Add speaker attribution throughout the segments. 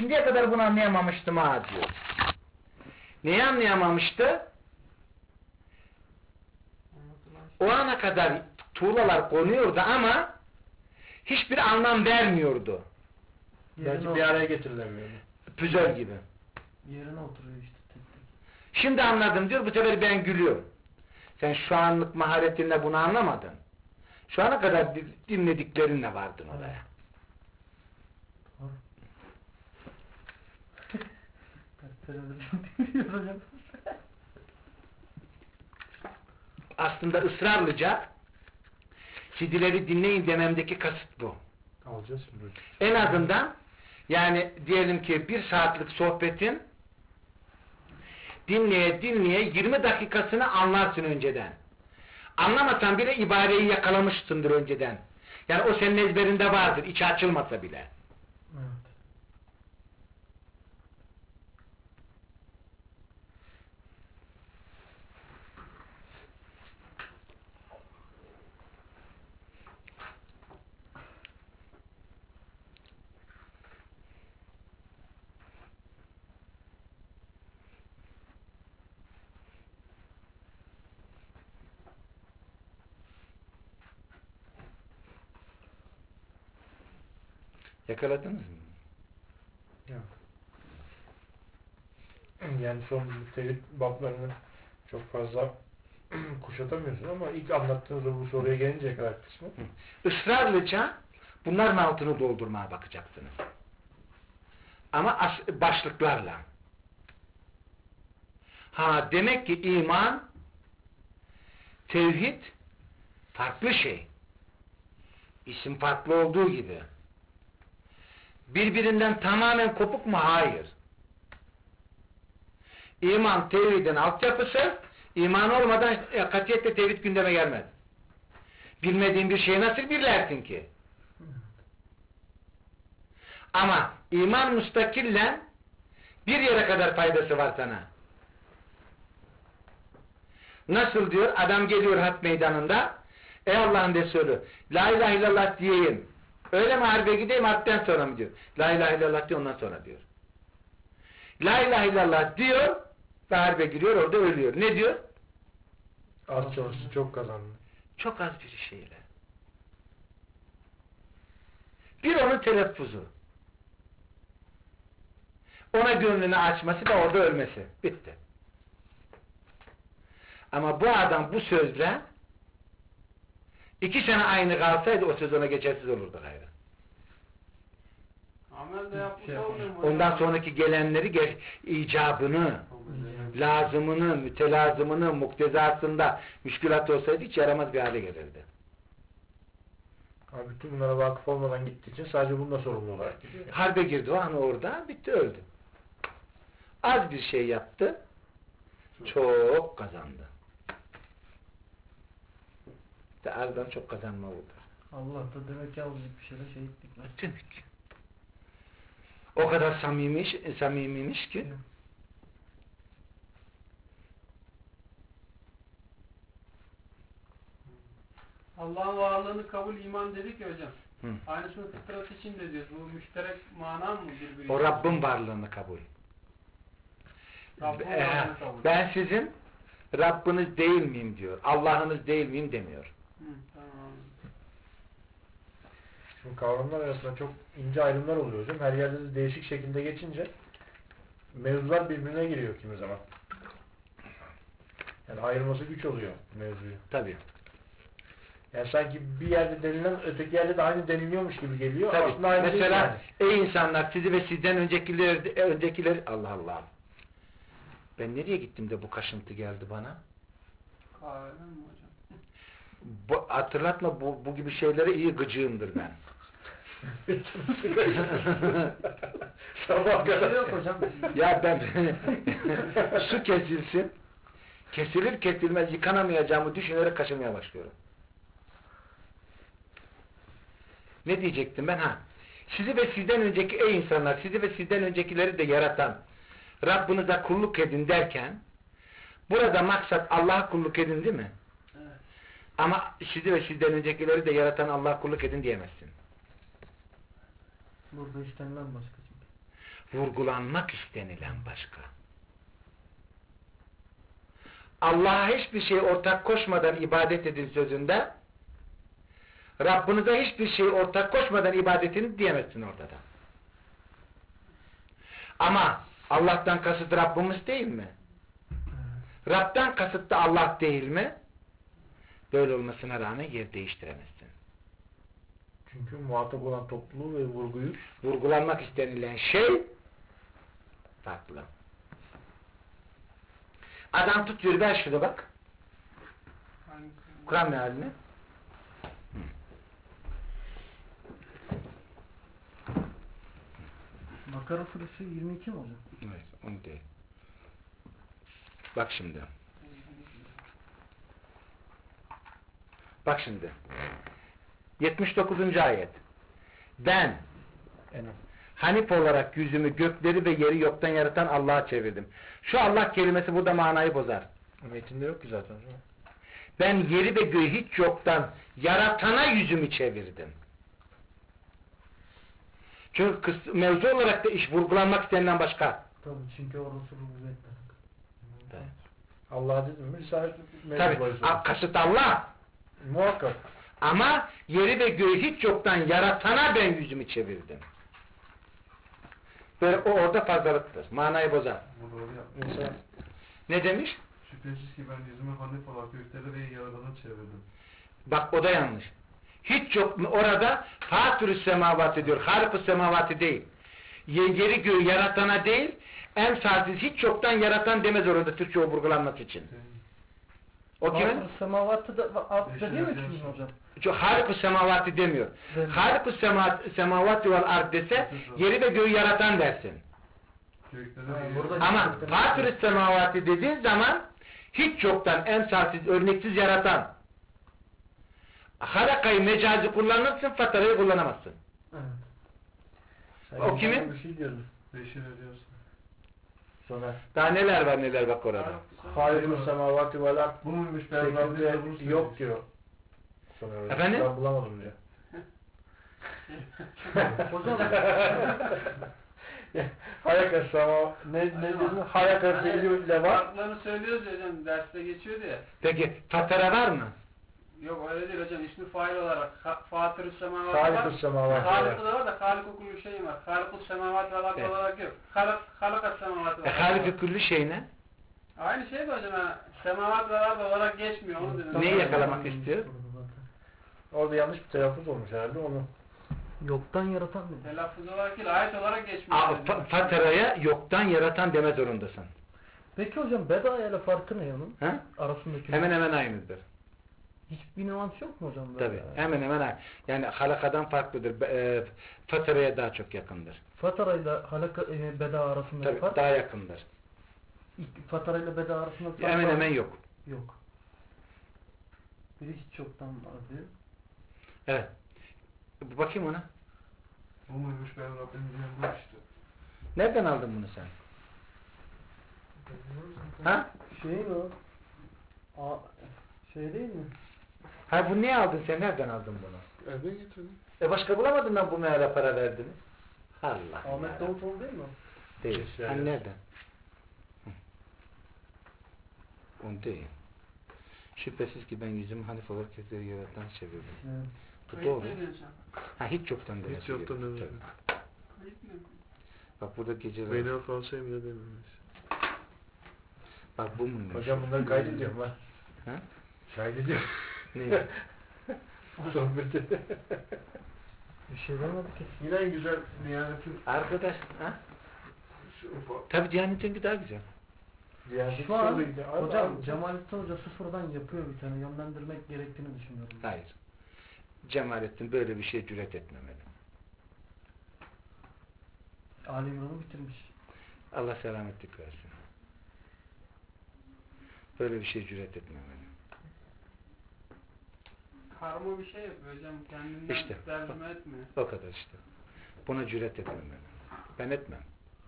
Speaker 1: şimdiye kadar bunu anlayamamıştım ha diyor. Neyi anlayamamıştı? O ana kadar tuğlalar konuyordu ama hiçbir anlam vermiyordu.
Speaker 2: Belki bir araya getirilemiyordu.
Speaker 1: Püzöl gibi.
Speaker 3: Yerine oturuyor işte tek tek.
Speaker 1: Şimdi anladım diyor, bu sefer ben gülüyorum. Sen şu anlık maharetinle bunu anlamadın. Şu ana kadar dinlediklerinle vardın oraya.
Speaker 3: Doğru. Kaç senedir dinliyoruz hocam.
Speaker 1: Aslında ısrarlıca CD'leri dinleyin dememdeki kasıt bu.
Speaker 2: Alacağız şimdi hocam.
Speaker 1: En azından yani diyelim ki bir saatlik sohbetin dinleye 20 dakikasını anlarsın önceden. Anlamasan bile ibareyi yakalamışsındır önceden. Yani o senin ezberinde vardır, içi açılmasa bile.
Speaker 3: Evet.
Speaker 1: Yakaladınız mı?
Speaker 2: Yok. Yani son tevhid bablarını çok fazla kuşatamıyorsun ama ilk anlattığınız bu soruya gelinceye kadar kısmı.
Speaker 1: Israrlıca bunların altını doldurmaya bakacaksınız. Ama başlıklarla. Ha, demek ki iman, tevhid farklı şey. İsim farklı olduğu gibi. Birbirinden tamamen kopuk mu? Hayır. İman tevhidin altyapısı, iman olmadan katiyetle tevhid gündeme gelmez. Bilmediğin bir şeyi nasıl bilirsin ki? Ama iman müstakille bir yere kadar faydası var sana. Nasıl diyor? Adam geliyor harp meydanında, ey Allah'ın Resulü, la ilahe illallah diyeyim. Öyle mi harbe gideyim, harpten sonra mı diyor? La ilahe illallah diyor, ondan sonra diyor. La ilahe illallah diyor ve harbe giriyor, orada ölüyor. Ne diyor?
Speaker 2: Az çalıştı, çok kazandı.
Speaker 1: Çok az bir şeyle. Bir onun telaffuzu. Ona gönlünü açması da orada ölmesi. Bitti. Ama bu adam bu sözle 2 sene aynı kalsaydı o söz ona geçersiz olurdu gayrı.
Speaker 4: Amel de yapmış olmuyor mu?
Speaker 1: Ondan sonraki gelenleri icabını, lazımını, mütelazımını, muktezasında müşkülat olsaydı hiç yaramaz bir hale gelirdi.
Speaker 2: Abi bütün bunlara vakıf olmadan gittiği için sadece bununla sorumlu olarak gidiyor.
Speaker 1: Harbe girdi o an orada, bitti, öldü. Az bir şey yaptı, çok kazandı. İşte azdan çok kazanma olur.
Speaker 3: Allah da demek ki azıcık bir şeyle şehitlik var.
Speaker 1: Demek ki. O kadar samimiymiş ki.
Speaker 4: Allah'ın varlığını kabul iman dedik ya hocam.
Speaker 1: Hı.
Speaker 4: Aynısını fıtrat için de diyoruz. Bu müşterek mana mı birbirine?
Speaker 1: O Rabbin varlığını kabul.
Speaker 4: Rabbin varlığını kabul.
Speaker 1: Ben sizin Rabbiniz değil miyim diyor. Allah'ınız değil miyim demiyor.
Speaker 4: Hı, tamam.
Speaker 2: Şimdi kavramlar arasında çok ince ayrımlar oluyor hocam. Her yerde de değişik şekilde geçince mevzular birbirine giriyor kimi zaman. Yani ayırması güç oluyor mevzuyu.
Speaker 1: Tabii.
Speaker 2: Yani sanki bir yerde denilen öteki yerde de aynı deniliyormuş gibi geliyor.
Speaker 1: Tabii.
Speaker 2: Aslında aynı değil
Speaker 1: Mesela
Speaker 2: yani.
Speaker 1: ey insanlar, sizi ve sizden öncekiler Allah Allah. Ben nereye gittim de bu kaşıntı geldi bana?
Speaker 4: Kahveden mi hocam?
Speaker 1: Hatırlatma, bu gibi şeylere iyi gıcığımdır ben.
Speaker 2: Sabah
Speaker 3: Bir şey
Speaker 2: kadar.
Speaker 3: yok hocam.
Speaker 1: Ya ben su kesilsin, kesilir kesilmez yıkanamayacağımı düşünerek kaşınmaya başlıyorum. Ne diyecektim ben? Sizi ve sizden önceki ey insanlar, sizi ve sizden öncekileri de yaratan Rabbinize kulluk edin derken burada maksat Allah'a kulluk edin değil mi?
Speaker 4: Evet.
Speaker 1: Ama sizi ve sizden öncekileri de yaratan Allah'a kulluk edin diyemezsin.
Speaker 3: Burada işlenilen başka çünkü.
Speaker 1: Vurgulanmak istenilen başka. Allah'a hiçbir şey ortak koşmadan ibadet edin sözünde, Rabbinize hiçbir şey ortak koşmadan ibadetini diyemezsin orada da. Ama Allah'tan kasıt Rabbimiz değil mi? Rab'dan kasıt da Allah değil mi? Böyle olmasına rağmen yer değiştiremezsin.
Speaker 2: Çünkü muhatap olan topluluğu ve vurguyu
Speaker 1: Vurgulanmak istenilen şey farklı. Adam tutuyor, ver şunu bak.
Speaker 4: Hangisi?
Speaker 1: Kur'an mealini.
Speaker 3: Bakara suresi 22 mi hocam?
Speaker 1: Hayır, onu değil. Bak şimdi. Bak şimdi. 79. ayet. Ben Hanif olarak yüzümü gökleri ve yeri yoktan yaratan Allah'a çevirdim. Şu Allah kelimesi burada manayı bozar.
Speaker 2: metinde yok ki zaten.
Speaker 1: Ben yeri ve göğü hiç yoktan yaratana yüzümü çevirdim. Çünkü mevzu olarak da iş vurgulanmak istenilen başka.
Speaker 3: Tabii çünkü o Resulü müzekler.
Speaker 2: Allah dedim mi? Risalet
Speaker 1: Tabi kasıt Allah.
Speaker 2: Muhakkak.
Speaker 1: Ama yeri ve göğü hiç yoktan yaratana ben yüzümü çevirdim. Böyle o orada fazlalıktır. Manayı bozar.
Speaker 5: Bu doğru yapmış.
Speaker 2: İnsan
Speaker 1: Ne demiş?
Speaker 5: Şüphesiz ki ben yüzümü Hanif olarak gökleri ve yaradana çevirdim.
Speaker 1: Bak o da yanlış. Hiç yok orada fatürü semavati diyor. Harip-ı semavati değil. Yeri göğü yaratana değil, emsalsiz hiç yoktan yaratan deme zorunda Türkçe o vurgulanması için. O kimin?
Speaker 3: Bazı semavatı da altta değil mi
Speaker 5: Beşer
Speaker 3: şimdi hocam?
Speaker 1: Çünkü harip-ı semavati demiyor.
Speaker 3: Evet.
Speaker 1: Harip-ı semavati vel ard dese yeri ve göğü yaratan dersin.
Speaker 5: Gökleri
Speaker 3: Ha,
Speaker 5: ve
Speaker 3: burada-
Speaker 1: Ama fatürü semavati dediğin zaman hiç yoktan emsalsiz, örneksiz yaratan. Halakayı mecazi kullanırsın, fatarayı kullanamazsın.
Speaker 3: Evet.
Speaker 1: O kimin?
Speaker 2: Bir şey diyordun.
Speaker 5: Beşir ediyorsun.
Speaker 2: Sonra
Speaker 1: Daha neler bak orada.
Speaker 2: Hayrı semavati vel ard
Speaker 5: Bu muymuş ben Rabbimde bunu
Speaker 2: şekilde yok diyor. Sonra öyle.
Speaker 1: Efendim?
Speaker 2: Ben bulamadım diyor.
Speaker 3: Hocam
Speaker 2: Hayaka sama ne dedin? Hayaka fiiliyle var.
Speaker 4: Farklarını söylüyoruz ya hocam, derste geçiyordu ya.
Speaker 1: Peki fatara var mı?
Speaker 4: Yok öyle değil hocam, ismi fail olarak Fatır-ı Semavat var.
Speaker 2: Halikü semavati
Speaker 4: Halık'ı
Speaker 2: var.
Speaker 4: da var da Halık kullu şeyim var. Halık-ı Semavat ve Halık
Speaker 1: Evet.
Speaker 4: olarak yok. Halık-ı Semavat var.
Speaker 1: Halifi küllü şey ne?
Speaker 4: Aynı şey de hocam ha. Semavat ve Halık olarak geçmiyor onu dedim.
Speaker 1: Neyi yakalamak istiyor?
Speaker 2: Orada yanlış bir telaffuz olmuş herhalde onu.
Speaker 3: Yoktan yaratan dedi.
Speaker 4: Telaffuz olarak değil, ayet olarak geçmiyor.
Speaker 1: Fataraya yoktan yaratan deme zorundasın.
Speaker 3: Peki hocam bedaya ile farkı ne onun?
Speaker 1: Ha?
Speaker 3: Arasındaki.
Speaker 1: Hemen hemen aynıdır.
Speaker 3: Hiçbir nüans yok mu hocam?
Speaker 1: Tabi. Hemen hemen aynı. Yani halakadan farklıdır. Fataraya daha çok yakındır.
Speaker 3: Fatara ile halaka beda arasındaki
Speaker 1: Tabi
Speaker 3: fark?
Speaker 1: daha yakındır.
Speaker 3: Fatara ile beda arasındaki fark
Speaker 1: Hemen
Speaker 3: var mı?
Speaker 1: hemen yok.
Speaker 3: Yok. Biri hiç yoktan var diyor.
Speaker 1: Evet. Bakayım ona.
Speaker 5: Bu muymuş ben Rabbim diyen bu işte.
Speaker 1: Nereden aldın bunu sen? Ha?
Speaker 3: Şey mi o? Şey değil mi?
Speaker 1: Ha bu niye aldın sen? Nereden aldın bunu?
Speaker 5: Eve getirdim.
Speaker 1: Başka bulamadın lan bu meğere para verdiniz. Allah
Speaker 3: Ahmet
Speaker 1: Allah.
Speaker 3: Davutoğlu değil mi o?
Speaker 1: Değil.
Speaker 2: Şey
Speaker 1: Hani
Speaker 2: yani.
Speaker 1: nereden? Hı. On değil. Şüphesiz ki ben yüzümü Hanif olarak kökleri yaratan çevirdim.
Speaker 3: Evet.
Speaker 1: Bu doğru.
Speaker 4: Kayıt mı ediyorsun sen?
Speaker 1: Ha hiç yoktan demesi
Speaker 5: Hiç yoktan
Speaker 1: gerekiyor.
Speaker 5: demesi.
Speaker 1: Tabii.
Speaker 4: Kayıt mı ediyorsun?
Speaker 1: Bak burada geceler.
Speaker 5: Beyler kalsayım bile dememiş.
Speaker 1: Bak bu muymuş?
Speaker 2: Hocam bunları kaydediyorum ha.
Speaker 1: Ha?
Speaker 2: Kaydediyorum.
Speaker 1: Ne?
Speaker 2: Sohbeti.
Speaker 3: Bir şey demedi ki.
Speaker 5: Yine en güzel Diyanet'in
Speaker 1: Arkadaş. Ha?
Speaker 5: şu ufak.
Speaker 1: Tabii Diyanet'inki daha güzel.
Speaker 2: Diyanet
Speaker 3: Şu an
Speaker 2: soruydu. Abi,
Speaker 3: hocam
Speaker 2: abi.
Speaker 3: Cemalettin Hoca sıfırdan yapıyor bir tane. Yönlendirmek gerektiğini düşünüyorum.
Speaker 1: Hayır. Cemalettin böyle bir şeye cüret etmemeli.
Speaker 3: Ali İmran'ı bitirmiş.
Speaker 1: Allah selametlik versin. Böyle bir şeye cüret etmemeli.
Speaker 4: Karma bir şey yapıyor hocam, kendinden
Speaker 1: İşte.
Speaker 4: tercüme etmiyor.
Speaker 1: O kadar işte. Buna cüret etmemeli. Ben etmem.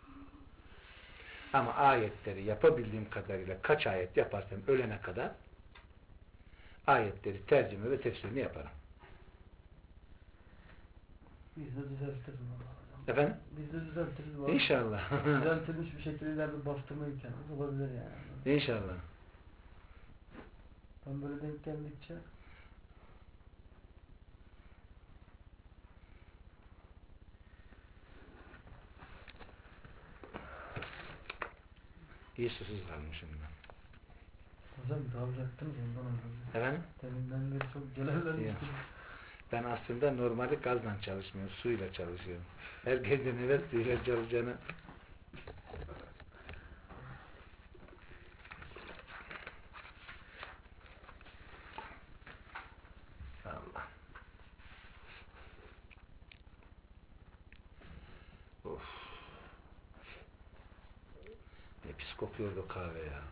Speaker 1: Ama ayetleri yapabildiğim kadarıyla kaç ayet yaparsam ölene kadar ayetleri tercüme ve tefsirini yaparım.
Speaker 3: Biz de düzeltiriz onu hocam.
Speaker 1: Efendim?
Speaker 3: Biz de düzeltiriz. bu arada.
Speaker 1: İnşallah.
Speaker 3: Düzeltilmiş bir şekilde ileride bastırma imkanımız olabilir yani.
Speaker 1: İnşallah.
Speaker 3: Ben böyle denk geldikçe
Speaker 1: İyi susuz kalmışım ben.
Speaker 3: hocam dalacaktınız ondan önce.
Speaker 1: Efendim?
Speaker 3: Deminden beri çok celevlenmiştim.
Speaker 1: Ben aslında normali gazla çalışmıyorum, suyla çalışıyorum. Herkesten evvel suyla çalışacağını. Allah. Of. Ne pis kokuyordu kahve ya.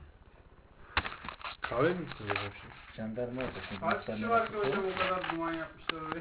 Speaker 2: Kahve mi içtin hocam şimdi?
Speaker 1: Jandarma orada.
Speaker 4: Kaç kişi var ki hocam o kadar duman yapmışlar oraya?